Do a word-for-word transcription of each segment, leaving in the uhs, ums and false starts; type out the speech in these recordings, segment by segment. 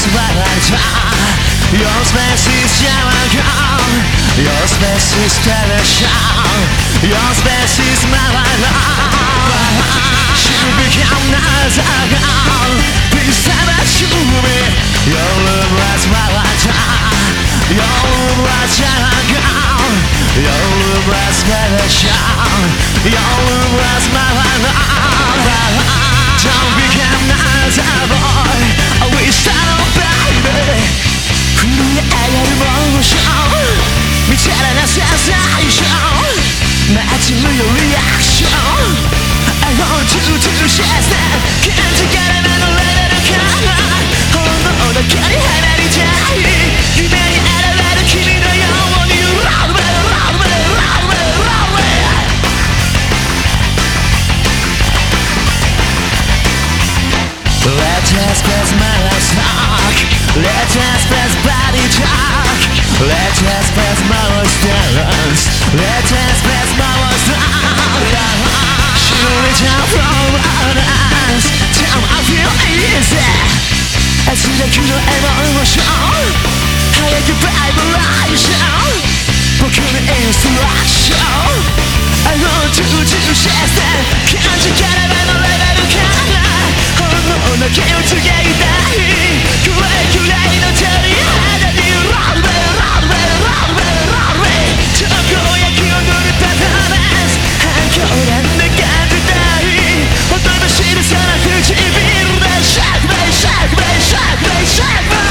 Your space is Jericho. Your space is television. Your space is my life. You become another girl. Please never shoot me. Your love was my life. Your love was Jericho. Your love was television. Your love was my life. Don't become another boy. I wish I don't, baby. 震え上がるモーション見たらなセンセーション待ちむよリアクション I want you to chase that 感じから目のレベルから本能だけに離れたい夢に現れる君のように Roll me, roll me, roll me, roll me Let us pass my last talk Let us pass body talk Let us pass my dance Let us pass my talk Shoot it down from our eyes Time I feel easy 圧力のエモーション早くバイブラーション僕のインストラクション I want you to chase that 感じから目のレベルから本能だけを告げたいくらいくらいの鳥肌に Roll me, roll me, roll me, roll me 超高焼きを塗るパフォーマンス反響なんで感じたいほとんど知るその唇で Shake me, shake me, shake me, shake me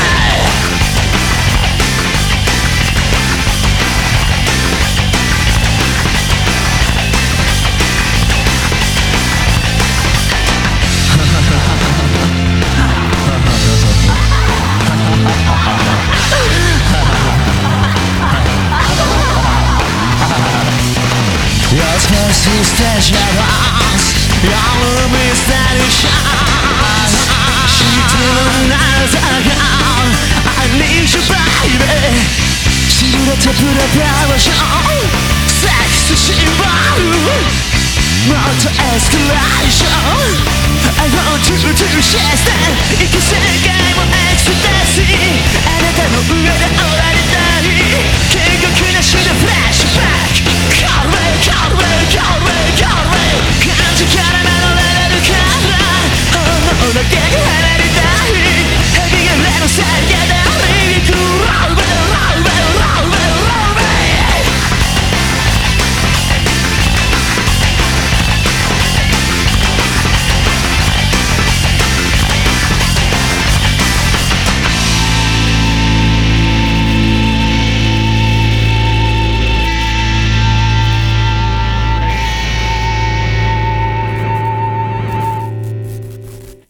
Your space is dangerous Your room is delicious Still another girl I need you baby しぐれたプロポーションセックスシンボルもっとエスカレーション I want you to chase that 行く世界もエクスタシーあなたの上で